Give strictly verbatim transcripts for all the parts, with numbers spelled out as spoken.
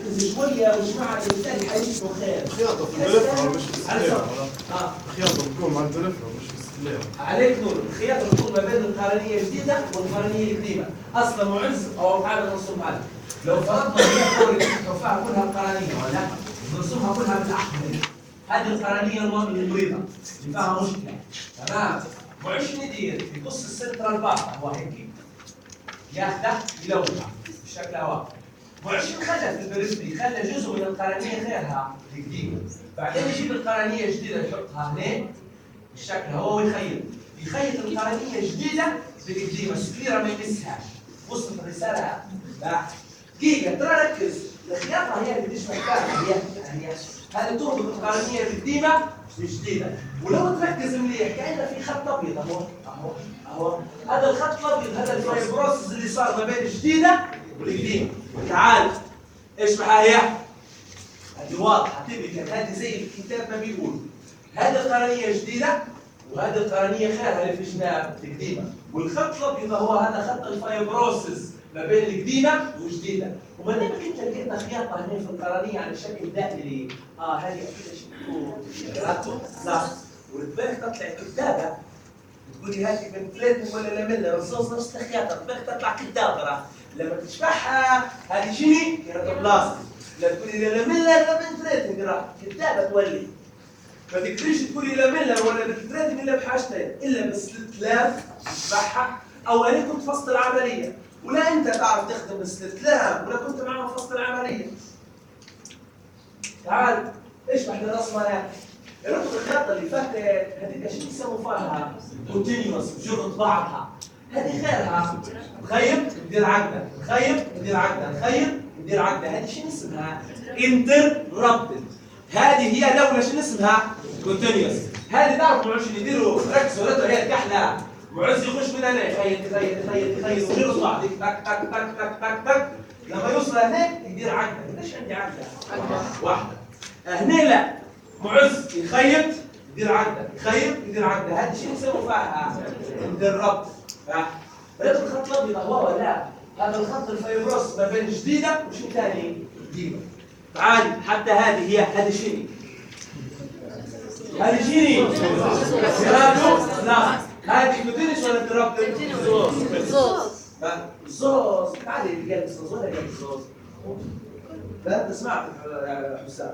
ركز شويه وش معنى بالتالي حيجيكم خير. الخياطه في الدلفره مش في السليم. اه الخياطه بتكون مع الدلفره مش في السليم. عليك نور. الخياطه بتكون ما بين القرنيه الجديده والقرنيه القديمه. اصلا معز او تعالى نرسمها لك. لو فرضنا هي دوري التفاحه كلها قرنيه ولا نرسمها كلها بالاحمر. هذه القرنيه المريضه اللي فيها مشكله. تمام. وعش ندير يقص السنترال بارت هو هيك ياخده يلونها بالشكل هذا. وعش خلى في البريفري خلى جزء من القرنيه غيرها القديمه. بعدين يجيب القرنيه الجديده يحطها هنا بالشكل هو ويخيط. يخيط القرنيه الجديده بالقديمه السكليره ما يمسهاش. وصلت الرساله؟ لا. دقيقه ترى ركز. الخياطه هي اللي تشبه فيها هي هي هذه تربط القرنيه القديمه الجديده. ولو تركز مليح كأنه في خط ابيض اهو اهو اهو. هذا الخط الابيض هذا الفايبروسس اللي صار ما بين الجديده والقديمه. تعال ايش معها هي؟ هذه واضحه تبقى هذه زي الكتاب ما بيقول. هذه القرنيه جديده وهذه القرنيه خيرها اللي في جناب القديمه. والخط الابيض هو هذا خط الفايبروسس ما بين القديمه والجديده. وما دامك انت لقيتنا خياطه هنا في القرنيه على شكل دائري اه هذه اكيد شكل صح. وتبالك تطلع كذابه تقول لي هذه من ثلاث ولا لاميلا رصاص نفس الخياطه تبالك تطلع كذابه. لما تشبعها هذه شنو؟ كيراتوبلاست. لا تقول لي لاميلا لا من ثلاث راح كذابه تولي. ما تقدريش تقول لي لاميلا ولا بالثلاث الا بحاجتين الا باستسلام تشبعها او انا كنت فصل العمليه. ولا انت تعرف تخدم باستسلام ولا كنت معهم فصل العمليه. تعال اشبح للرسمه هذه. الرسمه الخياطه اللي فاتت هذيك ايش يسموا فيها؟ كونتينيوس بجرة بعضها. هذه غيرها تخيط ندير عقده، تخيط ندير عقده، تخيط ندير عقده. هذه شنو اسمها؟ انتربتد. هذه هي دوله شنو اسمها؟ كونتينيوس. هذه تعرفوا معلش يديروا ركزوا ولا هي الكحله. معز يخش من هنا يخيط يخيط يخيط يخيط ويغلط بعض تك تك تك تك تك تك. لما يوصل هناك يدير عقده. ليش عندي عقده؟ واحده. هنا لا. معز يخيط يدير عقده، يخيط يدير عقده. هذه شنو نسموا فيها؟ انتربت. هذا الخط الابيض هو ولا لا؟ هذا الخط الفايبروس ما بين الجديده وشو ثاني؟ قديمه. تعالي حتى هذه هي هذه شنو؟ هذه شنو؟ سيراتو؟ لا. هذه كوتينيوس ولا انتربت؟ زوز. زوز. زوز. تعالي اللي قال زوز ولا قال زوز؟ لا انت سمعت يا حسام.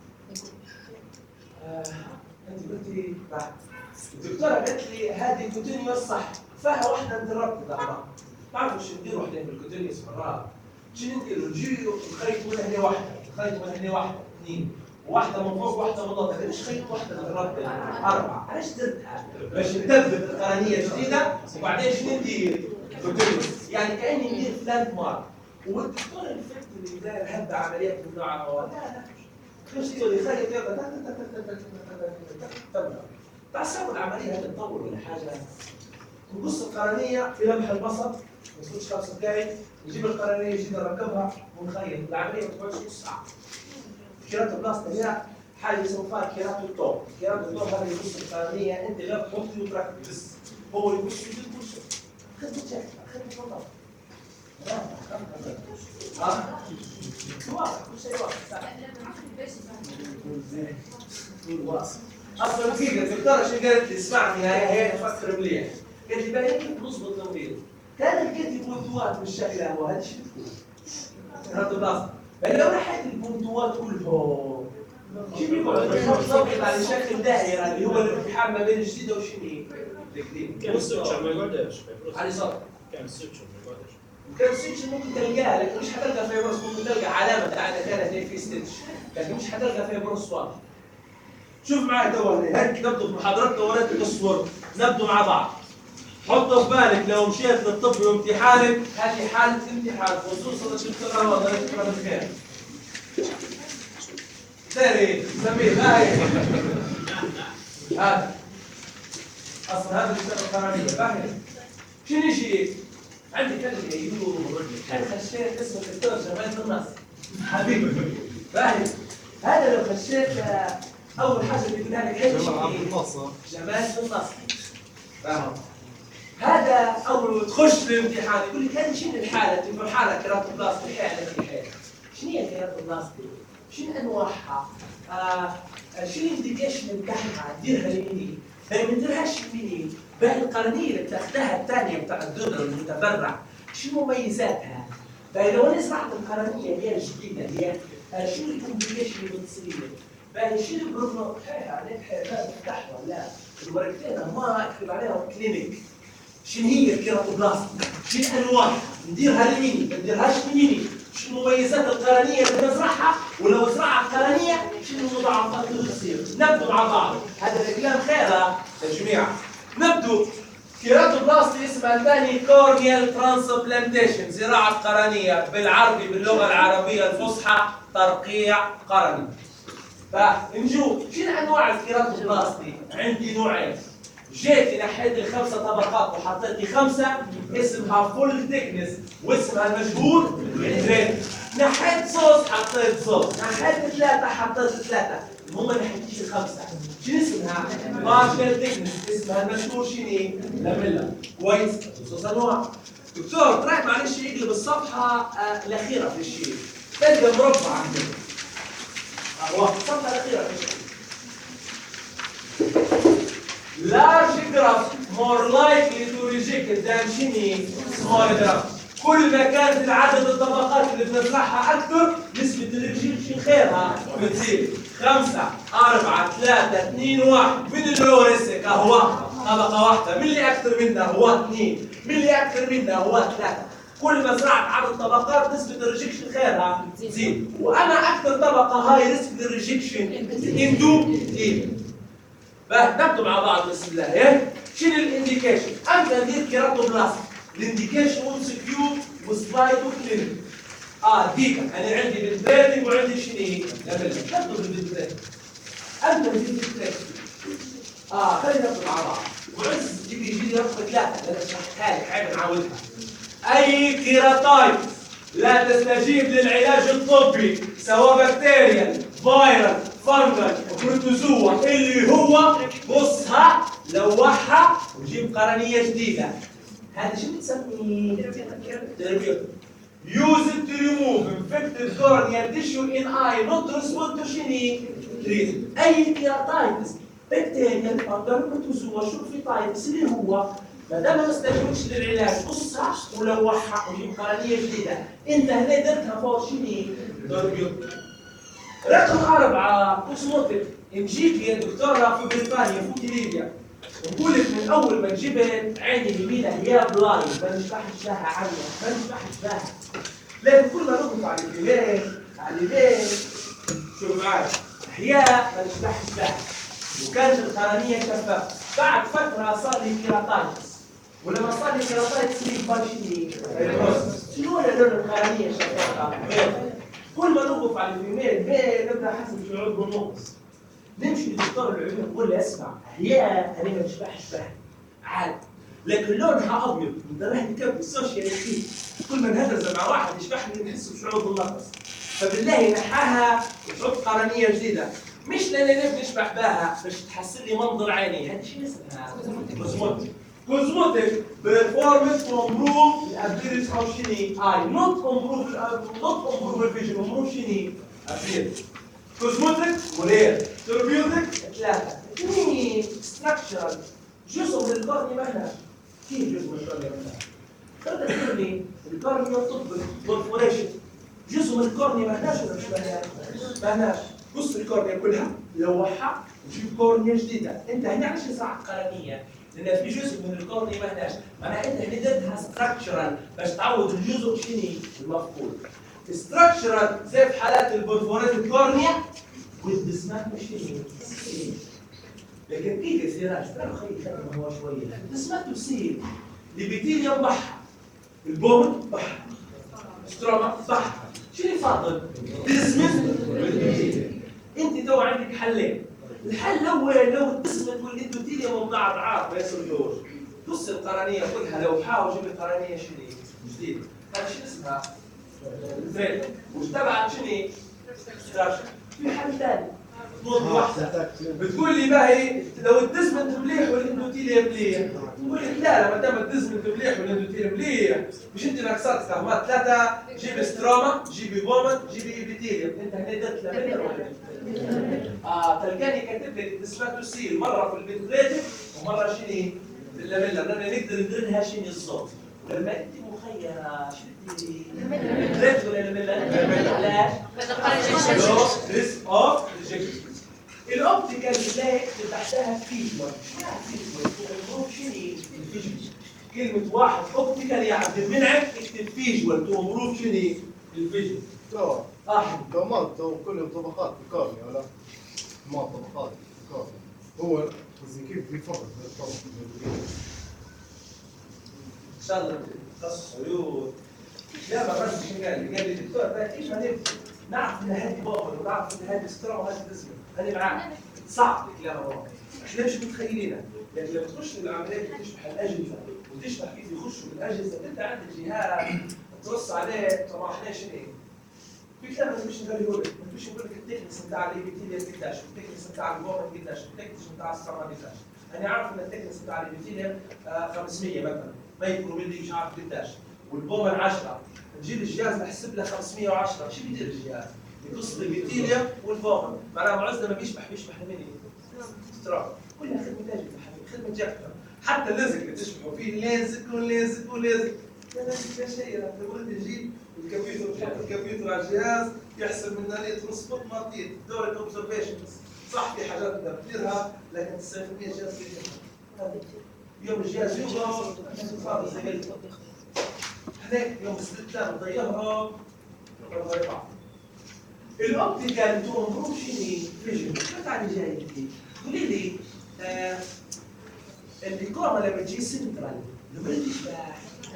آه، انت قلتي بعد الدكتوره قالت لي هذه كوتينيوس صح فيها واحده انتربت اعمار. تعرفوا شو نديروا احنا بالكوتينيوس مرات؟ شنو نديروا؟ نجيو نخيط من هنا واحده، نخيط من هنا واحده، اثنين، واحده من فوق واحده من تحت. ليش خيط واحده انتربت؟ اربعه، علاش درتها؟ باش نثبت القرنيه جديده وبعدين شنو ندير؟ كوتينيوس، يعني كاني ندير ثلاث مرات. والدكتور اللي فات اللي داير هبه عمليات من نوع لا لا خش يخيط يلا تمام. تعسوا العمليه هذه تطول ولا حاجه. نقص القرنيه في لمح البصر ما تفوتش خمس دقائق. نجيب القرنيه جديده نركبها ونخيط. العمليه ما تقعدش نص ساعه. الكيراتوبلاست هي حاجه يسموها فيها كيراتوتوب. الكيراتوتوب هذا يقص القرنيه انت غير تحطي وتركب بس. هو يقص يجيب كل شيء. خدمه جاهزه خدمه والله. ها؟ واضح كل شيء واضح. اصلا دقيقه الدكتوره شو قالت لي؟ اسمعني هي هي فكر مليح. قالت لي بقى كيف نظبط المريض؟ كان لقيت البونتوات بالشكل هذا هذا شو تكون؟ هذا بلاصه. بل لو نحيت البونتوات كلهم كيف يقعد الخط على شكل دائره اللي هو الالتحام ما بين الجديده وشنو؟ القديم. كان السوتشر ما يقعدش. على صوت. كان السوتشر ما يقعدش. كان ستيتش ممكن تلقاها لكن مش حتلقى فيبروس. ممكن تلقى علامه تاعنا كانت هيك في ستيتش لكن مش حتلقى فيبروس واضح. شوف معي تو هيك نبدو بمحاضرتنا وريت الصور نبدو مع بعض. حط في بالك لو مشيت للطب وامتحانك هذه حاله امتحان خصوصا الدكتوراه نظريه كلام الخير. ساري سميه لا هي هذا اصلا هذا اللي القرنيه فاهم؟ شنو شيء؟ عندي كلمه يقولوا انا خشيت اسمه الدكتور جمال النصر حبيبي فاهم؟ هذا لو خشيت اول حاجه اللي قلنا لك جمال عبد الناصر. جمال النصر فاهم؟ هذا اول تخش الامتحان يقول لك هذه شنو الحاله؟ في حاله كيراتوبلاست الحاله في الحاله شنو هي الكيراتوبلاستي؟ شنو انواعها؟ آه شنو الانديكيشن بتاعها؟ نديرها لمنين؟ ما نديرهاش لمنين؟ باهي القرنيه اللي بتاخذها الثانيه بتاع الدودر المتبرع شنو مميزاتها؟ باهي لو انا زرعت القرنيه اللي هي الجديده هي آه شنو الانديكيشن اللي بتصير؟ باهي شنو البروجنو صحيح عليك حساب تحت ولا الورقتين ما اكتب عليها كلينيك. شنو هي الكيراتوبلاست؟ شنو انواعها؟ نديرها لمين؟ ما نديرهاش لمين؟ شنو مميزات القرنيه اللي نزرعها؟ ولو زرعها القرنيه شنو المضاعفات اللي تصير؟ نبدو مع بعض، هذا الكلام خير يا جماعه. نبدو. كيراتوبلاستي اسمها الثاني كورنيال ترانسبلانتيشن، زراعه قرنيه بالعربي باللغه العربيه الفصحى ترقيع قرني. فنشوف شنو انواع الكيراتوبلاستي؟ عندي نوعين. جيت نحيت الخمسه طبقات وحطيت لي خمسه اسمها فول ثيكنس واسمها المشهور الجريد. نحيت صوص حطيت صوص، نحيت ثلاثه حطيت ثلاثه، المهم ما نحيتش الخمسه. شنو اسمها؟ بارشل ثيكنس، اسمها المشهور شنو؟ لاميلا. كويس؟ صوص انواع. دكتور طلعت معلش يقلب الصفحه آه الاخيره في الشيء. تلقى مربع عندك. اه الصفحه الاخيره في الشيء. large graph more likely to reject than شنو؟ small graph. كل ما كانت عدد الطبقات اللي بنزرعها اكثر نسبة الريجكشن خيرها بتزيد. خمسة، أربعة، ثلاثة، اثنين، واحد، من اللي هو ريسك هو طبقة واحدة، من اللي أكثر منها هو اثنين، من اللي أكثر منها هو ثلاثة. كل ما زرعت عدد طبقات نسبة الريجكشن خيرها تزيد. وأنا أكثر طبقة هاي ريسك للريجكشن اندو تزيد. نبدو مع بعض بسم الله. ايه شنو الانديكيشن؟ امتى ندير كيراتوبلاست؟ الانديكيشن ام سي كيو وسلايد وكلينيك. اه ديكا انا عندي بالبريدنج وعندي شنو؟ نبدو بالبريدنج. امتى ندير بالبريدنج؟ اه خلينا نبدو مع بعض. وعز يجي يجي لي رقم ثلاثه انا شرحتها لك عيب نعودها. اي كيراتايتس لا تستجيب للعلاج الطبي سواء بكتيريا، فيروس، فنجل، بروتوزوا اللي هو بصها لوحها وجيب قرنيه جديده. هذا شو بتسميه؟ ثيرابيوتيك. Use it to remove infected corneal tissue in eye not respond to شنو؟ treatment. اي كيراتايتس بكتيريا، فنجل، بروتوزوا، شوفيتايتس اللي هو ما دام ما استجبتش للعلاج قصها ولوحها وجيب قرنيه جديده. انت هنا درتها فوق شنو؟ ثيرابيوتيك. رقم أربعة كوسموتيك. نجيب يا دكتورة في بريطانيا في ليبيا نقول لك من أول ما جبت عيني اليمينة هي بلايند ما نشبحش بها عنها ما نشبحش بها. لكن كل ما نقف على اليمين على اليمين شوف معايا أحياء ما نشبحش بها وكانت القرنية شفافة. بعد فترة صار لي كيراتايتس ولما صار لي كيراتايتس لي بارشيني شنو هو لون القرنية شفافة؟ كل ما نوقف على الفيميل ميل نبدا حسب الشعور بالنقص. نمشي للدكتور العيون نقول له اسمع احياء انا ما بشبحش بها عادي لكن لونها ابيض نراهن كيف بالسوشيال فيه كل ما نهدرز مع واحد يشبحني نحس بشعور بالنقص. فبالله نحاها وتحط قرنيه جديده مش لان نبي نشبح بها باش تحسن لي منظر عيني. هذه شو اسمها؟ كوزموتيك. كوزموتيك performance to improve the ability of شنو؟ eye not improve not improve الفيجن improve شنو؟ ability. كوزموتيك ولير ثيرابيوتيك ثلاثة. اثنين structural جزء من القرنية ما هناش. كيف جزء من القرنية ما هناش؟ خلينا تقول لي القرنية تطبق برفوريشن جزء من القرنية ما هناش ولا مش ما هناش؟ قص القرنية كلها لوحها وجيب قرنية جديدة. انت هنا علاش زرعت قرنية؟ لان في جزء من القرنية ما هناش، معناها انت هنا درتها ستراكشرال باش تعوض الجزء شنو المفقود. ستراكشرال زي في حالات البرفورات الكورنيا والدسمات مش شنو؟ لكن كيف يصير ترى خلي خدمه هو شويه الدسمات تصير الابيثيليوم بحر البومن بحر ستروما بحر شنو فاضل؟ دسمت والابيثيليوم. انت تو عندك حلين. الحل الاول لو الدسمت والابيثيليوم مع بعض ما يصيروش قص القرنيه كلها لو حاول جيب القرنيه شنو جديد. هذا شنو اسمها؟ الفريد. وش تبعت شنو؟ ستراكشر. في حل ثاني نقطة واحدة. بتقول لي بقى ايه؟ لو الديزمنت مليح والاندوتيليا مليح. نقول لك لا لا ما دام الديزمنت مليح والاندوتيليا مليح مش انت ناقصات فهمات ثلاثة جيبي ستروما جيبي بومن جيبي ايبيثيليوم انت هنا درت لاميلر ولا اه تلقاني كاتب لك الديسباتوسيل مرة في البنتريتيف ومرة شنو في اللاميلر لان نقدر نديرها شنو الصوت. لما انت مخيره شدي بنتريتيف ولا لاميلر؟ علاش؟ لو ريسك اوف ريجكشن. الاوبتيكال بتلاقي تحتها فيجوال. شنو شنو الفيجوال؟ كلمة واحد اوبتيكال يعني منعك اكتب فيجوال تو امبروف شنو الفيجوال. تو اه تو ما تو كلهم طبقات في الكورنيا ولا؟ ما طبقات في الكورنيا. هو قصدي كيف بيفرق بين الطبق ان شاء الله تخصص عيون. لا ما بس شنو قال لي؟ قال لي الدكتور بقى ايش هنبدا؟ نعرف ان هذه بابل ونعرف ان هذه سترا وهذه ديزمنت. انا معاك صعب الكلام هو. احنا مش متخيلينها. يعني لما تخش العمليات تشبح الاجهزه وتشبح كيف يخشوا بالاجهزه انت عندك جهاز ترص عليه طبعا احنا شنو في كلام مش نقول لك مش نقول لك التكنيس بتاع الابيثيليوم قداش التكنيس بتاع البومن قداش التكنيس بتاع السترا قداش. انا عارف ان التكنيس بتاع الابيثيليوم خمسمية مثلا ما يكونوا ملي مش عارف قداش والبومن عشرة. نجي الجهاز نحسب له خمسمية وعشرة شو بيدير الجهاز؟ يقص الابيثيليوم والبومن معناها معزنا ما بيشبح بيشبح لمين؟ سترا. كلها خدمه تاجر خدمه جاكتر. حتى اللزق اللي تشبحوا فيه لازق ولازق ولازق. لا لازق لا شيء تقول لي جيب الكمبيوتر تحط الكمبيوتر على الجهاز يحسب من هنا ترسبوت مارتين دورة اوبزرفيشنز. صح في حاجات تقدر تديرها لكن تسعين بالمية الجهاز بيديرها. يوم الجهاز يوقف فاضي زي قلت. هناك يوم الستة نضيعها ونضيعها. الاوبتيكال تو امبروف شنو؟ فيجن. ما تعني جاي فيه؟ قولي لي آه الإقامة لما تجي سنترال لما تشبح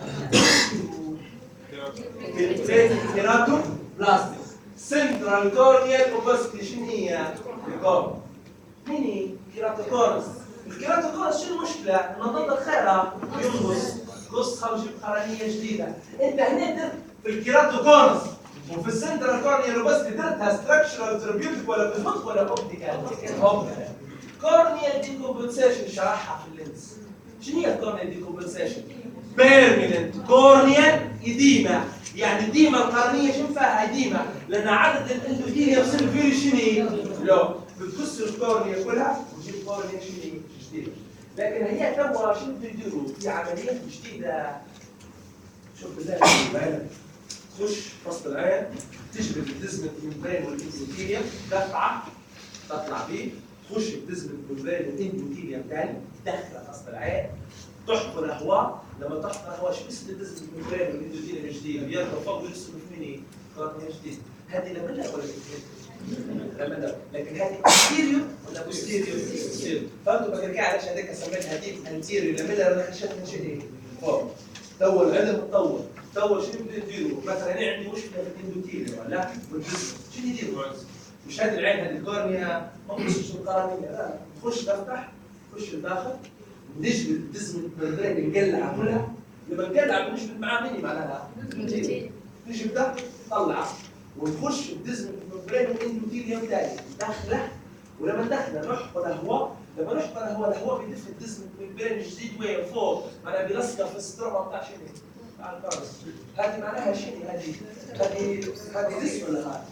كيراتو بلاستيك سنترال كورنيال اوبستي شنو هي؟ الإقامة مين هي؟ كيراتوكورس. الكيراتوكورس شنو المشكلة؟ النضاد الخيرة ينقص قصها وجيب قرنية جديدة. أنت هنا درت في الكيراتوكورس وفي السنترال كورنيال اوبستي درتها ستراكشرال ثيرابيوتيك ولا كوزموتيك ولا اوبتيكال؟ اوبتيكال. كورنيال ديكومبنسيشن شرحها في اللينس. شنو هي الكورنيال ديكومبنسيشن؟ بيرمننت كورنيال إديمة. يعني الديمة القرنية شنو فيها إديمة؟ لأن عدد الاندوثيليوم سيل فيري شنو؟ لو بتكسر الكورنيا كلها وتجيب كورنيا شنو؟ جديدة. لكن هي توا شنو بده يديروا؟ في عمليات جديدة. شوف بالله العين تخش وسط العين تجبد الديزمنت ممبرين والاندوثيليوم دفعة تطلع بيه تخش الديزمنت ممبرين والاندوثيليوم ثاني تدخل وسط العين تحفر هواء. لما تحفر هواء شو اسم الديزمنت ممبرين والاندوثيليوم الجديد؟ بيركب فوق ويرسم في مين؟ كورنيا جديد. هذه لاميلا ولا لاميلا؟ لكن هذه انتيريور ولا بوستيريور؟ بوستيريور. فهمتوا بقى علاش هذاك سميتها دي انتيريور لاميلا لان خشتها شنو؟ فوق. تو العلم تطور. تو شنو بده يديروا؟ مثلا انا عندي مشكله في الاندوثيليوم ولا والجسم، شنو يديروا؟ مش هذه العين هذه الكورنيا ما تخشش القرنيه لا تخش تفتح تخش لداخل ونجبد الديزمنت ممبرين نقلعها كلها. لما نقلع بنجبد معاه مين معناها؟ نجبدها نطلعها ونخش الديزمنت ممبرين والاندوثيليوم ثاني ندخله. ولما ندخله نحفر هواء. لما نحفر هواء الهواء بيدف الديزمنت ممبرين الجديد وين فوق معناها بيلصق في الستروما بتاع شنو؟ بتاع الكارس. هذه معناها شنو هذه؟ هذه هذه لسه ولا هاي؟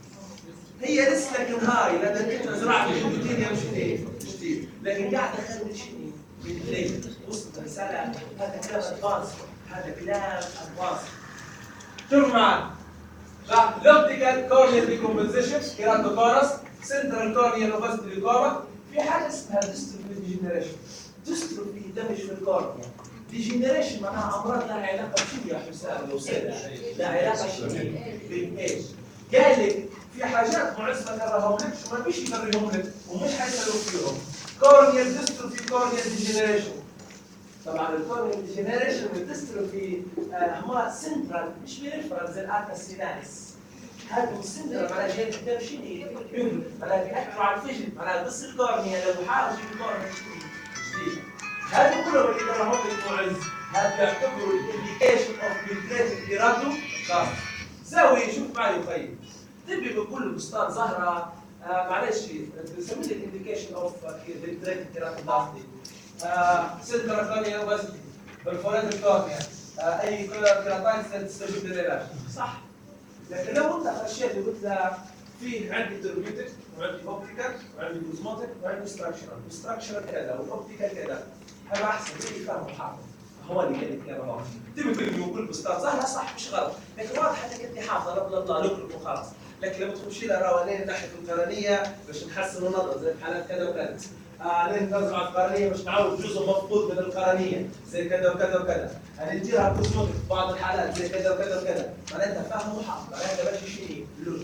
هي لسه لكن هاي لان كنا زرعت الاندوثيليوم شنو؟ جديد. لكن قاعد اخرب شنو؟ بالليل وسط الرساله هذا كلام ادفانس. هذا كلام ادفانس. شوف معي. لوبتيكال كورنيال ديكومبنسيشن كيراتوكورس سنترال كورنيال اوبستي ليكوما. في حاجه اسمها ديستروفي ديجنريشن. ديستروفي دمج في الكورنيا. ديجنريشن معناها امراض لها علاقه بشنو يا حسام لو سيد؟ لها علاقه شنو؟ بالايش؟ قال لك في حاجات معز ما كرههم لك وما بيش يكرههم لك ومش حيسالوك فيهم. كورنيال ديستروفي كورنيال ديجنريشن. طبعا الكورنيال ديجنريشن والديستروفي هما سنترال مش بيرفرال زي الاركا سيناليس. هذا السنترال معناها جاي قدام شنو؟ يقلب معناها بيأثروا على الفيجن معناها بس الكورنيا لو حاول يجيب كورنيا جديده. هذا كلهم اللي كرههم لك معز. هذا يعتبروا الانديكيشن اوف بنتريتنج كيراتو خاص. سوي شوف معي يا اخي. تبي بكل بستان زهره آه معلش بنسميه الانديكيشن اوف فلتريتد كيراتوبلاستي. سنترال كورنيا بس بالفوريت الكورنيا اي كيراتاين تستجيب للعلاج صح. لكن لو انت خشيت وقلت لها في عندي تربيتك وعندي اوبتيكال وعندي كوزموتيك وعندي ستراكشرال، ستراكشرال كذا والاوبتيكال كذا، هذا احسن اللي فاهم حافظ هو اللي قال لك يا بابا. تبي تقول يقول بستاذ سهله صح مش غلط، لكن واضح انك انت حافظه لا بلا بلا نقلب وخلاص. لكن لما تمشي لها روانين ناحيه القرنيه باش نحسن النظر زي في حالات كذا وكذا. آه لين تزرع القرنيه باش نعوض جزء مفقود من القرنيه زي كذا وكذا وكذا. يعني نديرها كوزموتيك في بعض الحالات زي كذا وكذا وكذا، معناتها فاهم وحافظ، معناتها ماشي شيء لوجيك.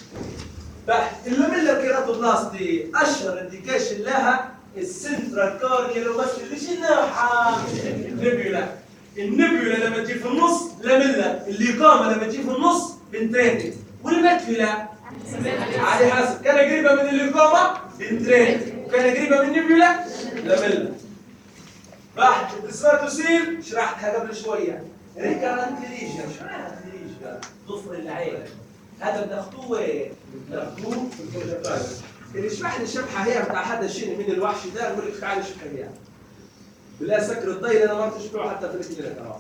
اللاميلر كيراتوبلاستي اشهر انديكيشن لها السنترال كورنيال ومثل ليش النوحه النبيولا. النبيولا لما تجي في النص لاميلر، الليقامه لما تجي في النص بنتريتد، والمكفله على حسب كان قريبه من الليقامه بنتريتد وكان قريبه من النبيولا لاميلر. راح السباتوسيل شرحتها قبل شويه. ريكارنت ليجن، شو معناها ليجن؟ ضفر العين. هذا بناخذوه وين؟ بناخذوه في الكونجكتيفا. اللي شرح لي الشبحه هي بتاع حدا الشيء من الوحش ده يقول لك تعالى شوفها هي. بالله سكر الضيل انا ما بتشبعه حتى في الكليه ترى.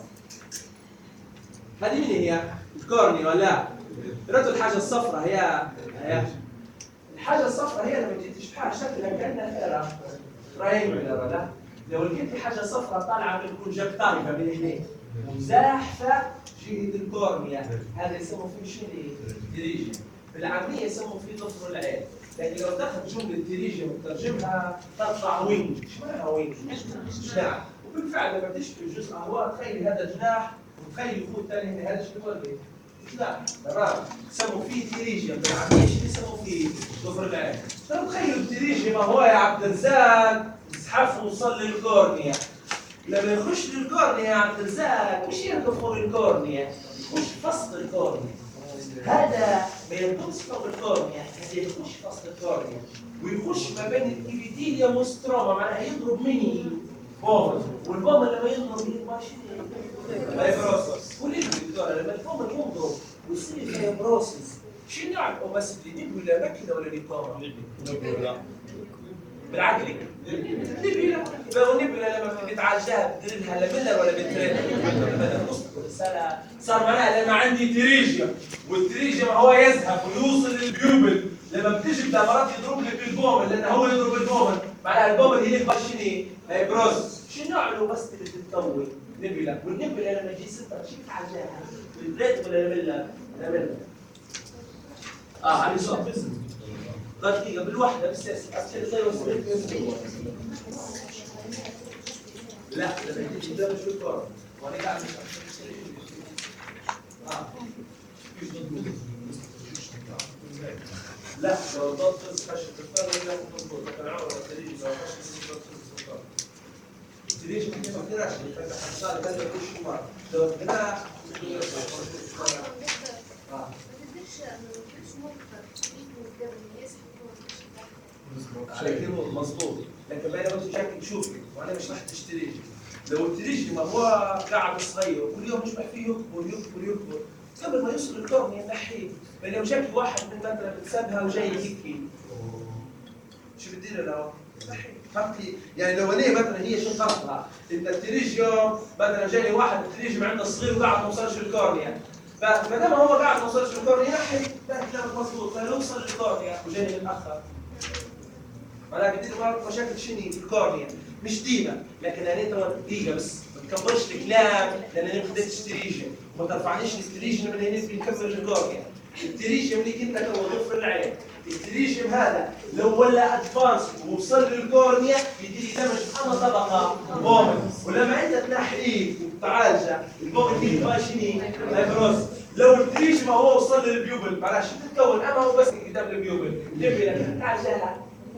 هذه مين هي؟ الكورني ولا؟ قريتوا الحاجه الصفراء هي هي الحاجه الصفراء هي لما تجي تشبحها شكلها كانها خيره تراينجلر ولا؟ لو لقيتي حاجه صفراء طالعه من الكونجكتيفا من هناك وزاحفه جهه الكورنيا، هذا يسموه فيه شنو؟ تريجن. بالعاميه يسموه فيه ضفر العين. لكن لو تاخذ جمله تريجن وترجمها تطلع وينج، ايش معناها وينج؟ جناح. وبالفعل لما تشبه جزء اهواء تخيل هذا جناح وتخيل يكون ثاني هذا شنو هو؟ جناح. تمام؟ يسموه فيه تريجن، بالعاميه شنو يسموه فيه؟ ضفر العين. ترى تخيلوا التريجن ما هو يا عبد الرزاق زحف وصل للكورنيا. لما يخش للكورنيا يا عبد الرزاق مش يدخل الكورنيا، يخش فصل الكورنيا. هذا ما ينقص فوق الكورنيا، هذا يخش فصل الكورنيا ويخش ما بين الإبيثيليوم والستروما، معناها يضرب مني بومن، والبومن لما يضرب يبقى شنو؟ فايبروسس. وليه دكتور لما البومن يضرب ويصير فايبروسس شنو يعني؟ بس اللي نبي ولا مكنه ولا ليكوما؟ نبي بالعقل النبيله. يبقى النبيله لما بتيجي تعالجها بتدير لها لاميلر ولا بتريد؟ صار معناها لما عندي تريجيا والتريجيا ما هو يذهب ويوصل للبيوبل، لما بتيجي مرات يضرب لي بالبومن لان هو يضرب البومن، معناها البومن هي اللي شنو؟ هيبروز. شنو نعملوا بس اللي تتكون نبيله، والنبيله لما تجي ستة شو تعالجها؟ بالبريد ولا لاميلر؟ لاميلر. اه علي صوت دقيقة بالوحدة بالسياسة أصل زي وصلت لا لما تيجي قدام شو الكورة وأنا قاعد مش آه لا لو ضغط خش الكفار ولا تضبط لكن عمره التريج لو خش الكفار التريج ما تقدرش تفتح حصال كذا كل شوية لو كده اه على كلمة مظبوط، لكن بقى لو انت شايف تشوفي وانا مش راح تشتريه. لو التريجي ما هو قاعد صغير وكل يوم يشبح فيه يكبر يكبر يكبر قبل ما يوصل الكورنيا ينحيه، بل لو شاف واحد من مثلا بتسابها وجاي يبكي شو بتدير له؟ نحيه. فهمتي؟ يعني لو ليه مثلا هي شو قصدها؟ انت التريجيو مثلا جاي واحد التريجي عنده صغير وقاعد ما وصلش الكورنيا، فما دام هو قاعد ما وصلش الكورنيا ينحي ده كلامك مظبوط، فلو وصل الكورنيا وجاي متاخر معناها بدي مرات مشاكل شني في الكورنيا مش ديما، لكن انا انت دقيقه بس ما تكبرش الكلام لان انا ما خديتش تريجن وما ترفعنيش التريجن من هنا بنكمل الكورنيا. التريجن اللي كنت هو ضفر العين، التريجن هذا لو ولا ادفانس ووصل للكورنيا يدي لي دمج انا طبقه بومن، ولما انت تنحيه وتعالجه البومن دي تبقى شني؟ فايبروس. لو التريجن ما هو وصل للبيوبل معناها شو تتكون؟ اما هو بس قدام البيوبل تبي لك تعالجها.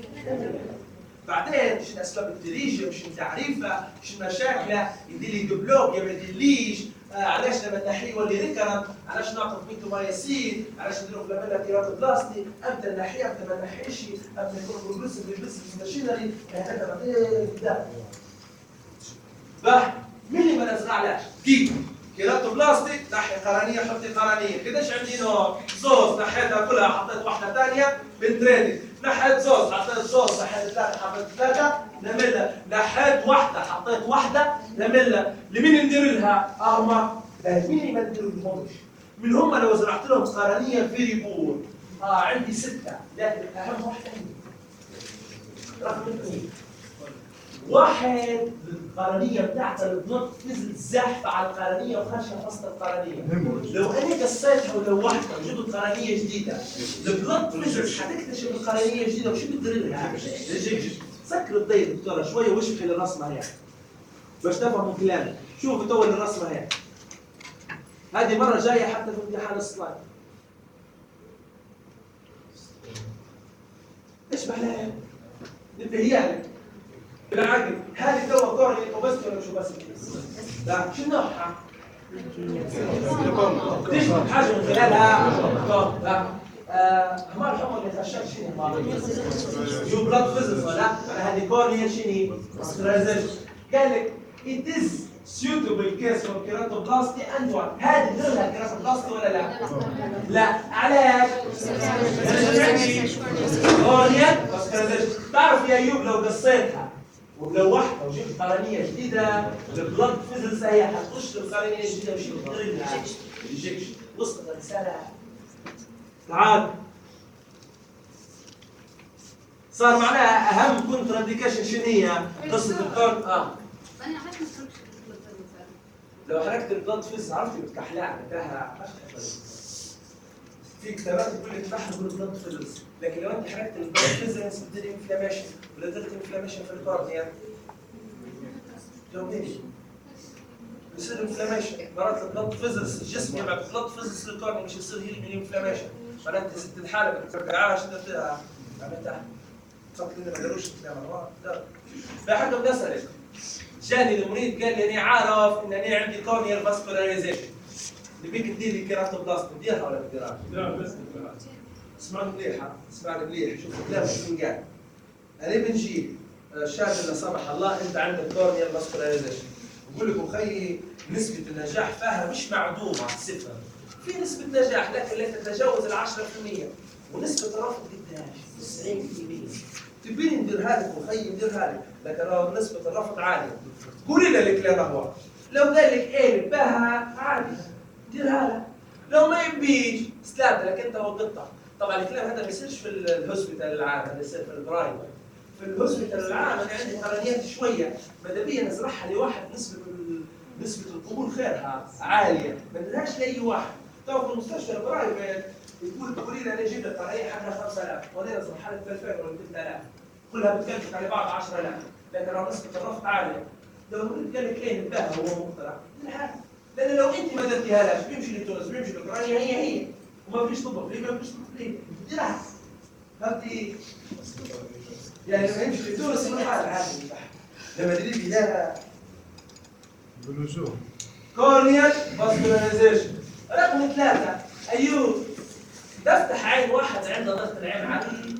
بعدين شنو اسباب التريجيا، شنو تعريفها، شنو مشاكله، يدير لي دبلوب يا ما يديرليش، آه علاش لما تنحيه يولي ريكرنت، علاش نعطف ميتومايسين، علاش نديرو في لاميلا كيراتوبلاستي، امتى نحيه امتى ما نحيش، امتى يكون بروجريسيف ريفيسيف ماشينري، هذا بعدين كذا. باه مين اللي ما نزرعلاش؟ كيف؟ كيراتوبلاستي ناحيه قرنيه حطي قرنيه، قداش عندي نوع؟ زوز نحيتها كلها حطيت واحده ثانيه بنتريدي. نحيت زوز حطيت زوز، نحيت ثلاثة حطيت ثلاثة، نملة، نحيت واحدة حطيت واحدة، نملة، لمين ندير لها؟ أرمى، لا مين ما ندير لهمش؟ من هم لو زرعت لهم قرنية فيري بول، اه عندي ستة، لكن أهم واحدة هي رقم اثنين. واحد القرنية بتاعتها البلوت نزلت زاحفة على القرنية وخشها في وسط القرنية. لو أنا قصيتها ولو واحدة وجبت قرنية جديدة، البلوت نزلت حتكتشف القرنية الجديدة وشو بتدير لها؟ الجيجي. سكر الضي دكتورة شوية واشبحي للرسمة هي. باش تفهم من كلامي. شوفوا تو الرسمة هي. هذه مرة جاية حتى في امتحان السلايد. اشبح لها. انتهيالك. بالعقل هذه تو كورني وبس ولا شو بس؟ لا شو نوعها؟ تشبه حاجة من خلالها لا ما الحمر اللي خشاك شنو؟ يو بلاد فيزيكس ولا؟ أنا هذه كورنيا شنو؟ قال لك it is suitable case for keratoplasty and what؟ هذه نديرها keratoplasty ولا لا؟ لا علاج كورنيا بس تعرف يا ايوب لو قصيتها ولو واحدة وجبت قرنية جديدة البلد فيزلز هي حتخش القرنية الجديدة وشي بتضرب لها الانجكشن. وصلت الرسالة؟ تعال صار معناها أهم كونترا انديكيشن شنو هي؟ قصة الكورن اه لو حركت البلد فيز عرفتي بتكحلها بتاعها في كتابات تقول لك نحن بالبلد فيزلز، لكن لو انت حركت البلد فيزلز بتدير انفلاميشن ولا درت انفلاميشن في الكورنيا جاوبيني بيصير انفلاميشن. مرات البلد فيزلز الجسم يبعث بلد فيزلز للكورنيا مش يصير هيل من انفلاميشن. معناتها ست الحاله بترجعها شو بدها عملتها فكر انه ما قالوش الكلام لا لا حاجه بدي اسالك. جاني المريض قال لي انا عارف ان انا عندي كورنيال فاسكولاريزيشن نبيك تدير لي كيراتوبلاست نديرها ولا ما نديرهاش؟ لا بس اسمعني مليح اسمعني مليح شوف الكلام شو قال. انا بنجيب شاب لا سمح الله انت عندك كورنيال فاسكولاريزيشن بقول لك اخي نسبه النجاح فيها مش معدومه صفر، في نسبه نجاح لكن لا تتجاوز ال عشرة بالمئة ونسبه الرفض قداش؟ تسعين بالمئة. تبيني ندير هذا اخي نديرها لك لكن نسبه الرفض عاليه. قولي له الكلام هو لو قال لك ايه باها عادي ديرها له، لو ما يبيش سلامتك لك انت وقطع. طبعا الكلام هذا ما يصيرش في الهوسبيتال العام، هذا يصير في البرايفت. في الهوسبيتال العام انا عندي قرنيات شويه ماذا بيا نزرعها لواحد نسبه نسبه القبول خيرها عاليه، ما نديرهاش لاي واحد. تو في المستشفى البرايفت تقول تقولي لي انا جبت لك قرنيه حقها خمسة آلاف وانا نزرعها لك ب ألفين ولا ثلاثة آلاف كلها بتكلفك على بعض عشرة آلاف، لكن لو نسبه الرفض عاليه لو المريض قال لك ايه نباها هو مقتنع ديرها. لان لو انت ما درتيهالاش بيمشي لتونس بيمشي لاوكرانيا هي هي وما فيش طب ليه ما فيش طب ليه؟ ديرها فهمتي؟ يعني لما يمشي لتونس من حال عادي لما تجيبي لها بالوجوه كورنيال فاسكولاريزيشن. رقم ثلاثة أيوب تفتح عين واحد عنده ضغط العين عالي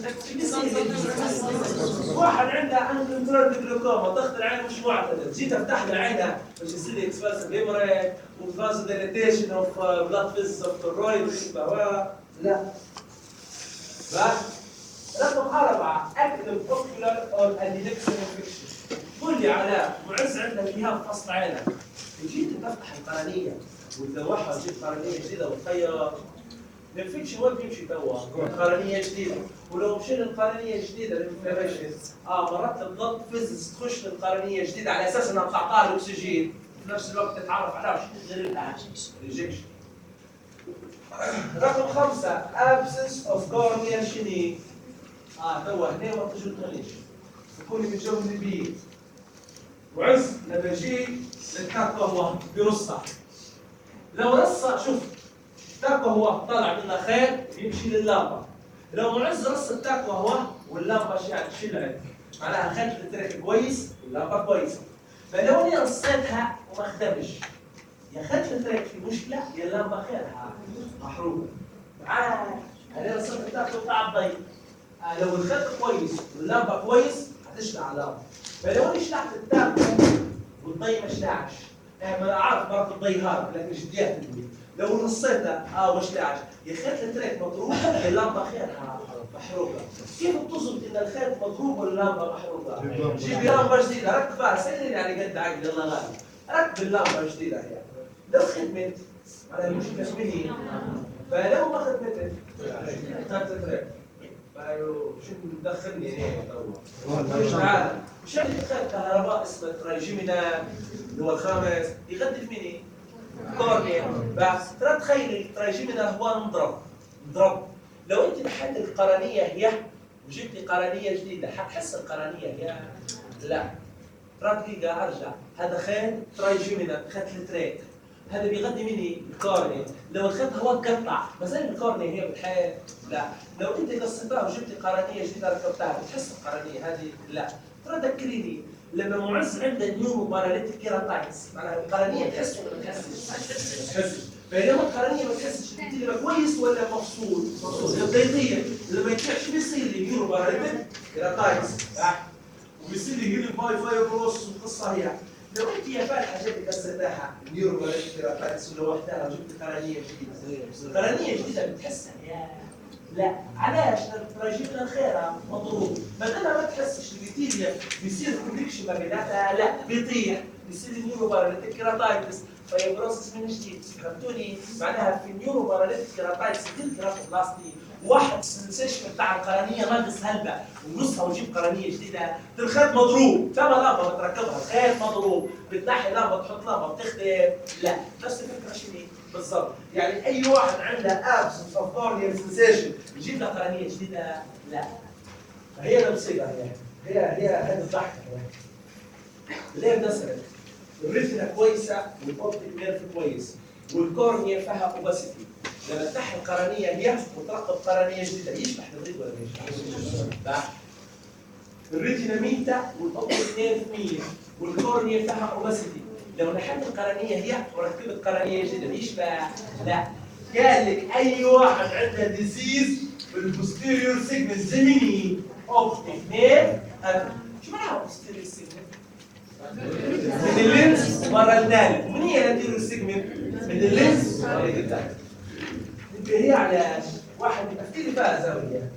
واحد عنده انكنترول جلوكوما ضغط العين مش معتدل جيت افتح له عينه باش يصير لي اكسبانسيف هيموريج وفازو ديليتيشن اوف بلاد فيز اوف كورويد لا بس. رقم أربعة اكتب اوكيولار اور اديلكسن انفكشن. قول لي علاء معز عنده التهاب في فصل عينه جيت تفتح القرنيه وتلوحها وتجيب قرنيه جديده وتخيط الانفكشن وين بيمشي توا؟ قرنيه جديده ولو مشينا القرنيه الجديده الانفلاميشن اه مرات الضغط فيز تخش للقرنيه الجديده على اساس انها تعطيها الاكسجين في نفس الوقت تتعرف عليها وش تغير لها ريجكشن. رقم خمسه absence of corneal شنو؟ اه توا هنا ما تجوز تكوني متجوز بيه وعز لما يجي للكات قهوه بيرصها لو رصها شوف تاكو هو طالع منها خير يمشي لللامبه. لو معز رص التاكو هو واللامبه شلعت معناها خدت التريك كويس واللامبه كويسه. فلو اني رصيتها وما خدمش يا خدت التريك في مشكله يا اللامبه خيرها محروقه. معاها انا رصيت التاكو بتاع الضي لو الخط كويس واللامبه كويس هتشلع اللامبه. فلو اني شلعت التاكو والضي ما شلعش ما انا عارف مرات الضي هارب لكن جديات تدوي لو نصيتها اه وش لاعش يا خير التريك مطروح اللمبه خيرها محروقه. كيف بتظبط ان الخيط مضروب ولا اللمبه محروقه؟ جيب لمبه جديده ركبها سهل يعني قد عقل الله غالب. ركب اللمبه جديده هي. لو خدمت على المشكله مني فلو ما خدمتت تترك. فايو شو مدخلني هيك تو؟ تعال مش عندي خيط كهرباء اسمه ترايجيمينا اللي هو الخامس يغذي مني كورنيا. بس ترى تخيل الترايجيمينا هو مضرب مضرب. لو انت محل القرنيه هي وجبتي قرنيه جديده حتحس القرنيه هي لا. ترى دقيقه ارجع هذا خيط ترايجيمينا خيط التريك هذا بيغذي مني الكورنيا. لو الخيط هو قطع ما زال الكورنيا هي بالحياه لا. لو انت قصيتها وجبتي قرنيه جديده ركبتها بتحس القرنيه هذه لا. ترى ذكريني لما معز عنده نيورو باراليتيك كيراتايتس معناها القرنيه تحس ولا ما تحسش؟ تحسش. بينما القرنيه ما تحسش بتجي كويس ولا مفصول؟ مفصول. يبدا يطير لما يطير شو بيصير لي؟ نيورو باراليتيك كيراتايتس وبيصير لي هيلي باي فايبروس والقصه هي. لو انت يا فاتحه جبت قصيتها نيورو باراليتيك كيراتايتس ولا وحدها وجبت قرنيه جديده قرنيه جديده بتحسها يا لا. علاش؟ التراجيمنا الخيرة مضروب. ما دام ما تحسش البكتيريا بيصير كونكشن ما بيناتها لا بيطيح بيصير النيورو باراليتيك كيراتايتس فيبروسس من جديد. فهمتوني؟ معناها في النيورو باراليتيك كيراتايتس كل كيراتوبلاستي واحد السنسيشن بتاع القرنيه ناقص هلبة ونصها وجيب قرنيه جديده. الخيط مضروب تما لمبه بتركبها الخيط مضروب بتنحي لمبه تحط لمبه بتخدم لا. نفس الفكره شنو بالضبط. يعني اي واحد عنده ابسنس اوف كورنيال سنسيشن يجيب له قرنيه جديده لا. فهي المصيبه هي هي هي هذه الضحكه. ليه بنسأل؟ الريتنا كويسه والاوبتيك نيرف كويس والكورنيا فيها اوباسيتي. لما تفتح القرنيه هي وتركب قرنيه جديده يشبح الريت ولا ما يشبحش؟ الريتنا ميتا والاوبتيك نيرف مية والكورنيا فيها اوباسيتي. لو نحت القرنيه هي وركبت قرنيه جديده يشبه؟ لا. قال لك اي واحد عنده ديزيز في البوستيريور سيجمنت زميني اوبتيك نيرف شو معناها بوستيريور سيجمنت؟ من اللينس ورا الثالث. ومن هي الانتيريور سيجمنت؟ من اللينس ورا الثالث. هي على واحد افتكر بقى زاويه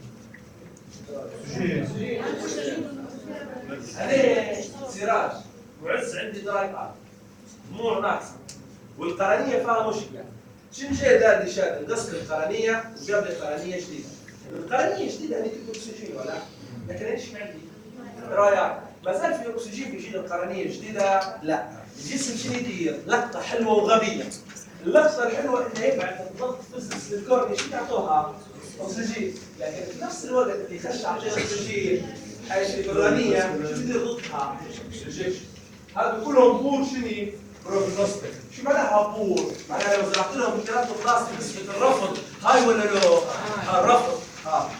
هذه سراج معز عندي دراي ار دموع ناقصه والقرنيه فيها مشكله. شنو جاي دار لي شاد نقص القرنيه وجاب لي قرنيه جديده. القرنيه جديده هذيك الاكسجين ولا لكن ايش عندي؟ رايات ما زال في اكسجين بيجي القرنيه الجديده لا. الجسم شنو يدير؟ لقطه حلوه وغبيه. اللقطه الحلوه انه يبعث الضغط فيزيكس للكورنيا شو يعطوها؟ اكسجين. لكن في نفس الوقت اللي يخش على الاكسجين حيش القرنيه شو بده يضغطها؟ ريجكشن. هذا كلهم بور شنو؟ بروجنوستيك. شو معناها بور؟ معناها لو زرعت لهم كيراتوبلاستي نسبه الرفض هاي ولا لو؟ ها الرفض ها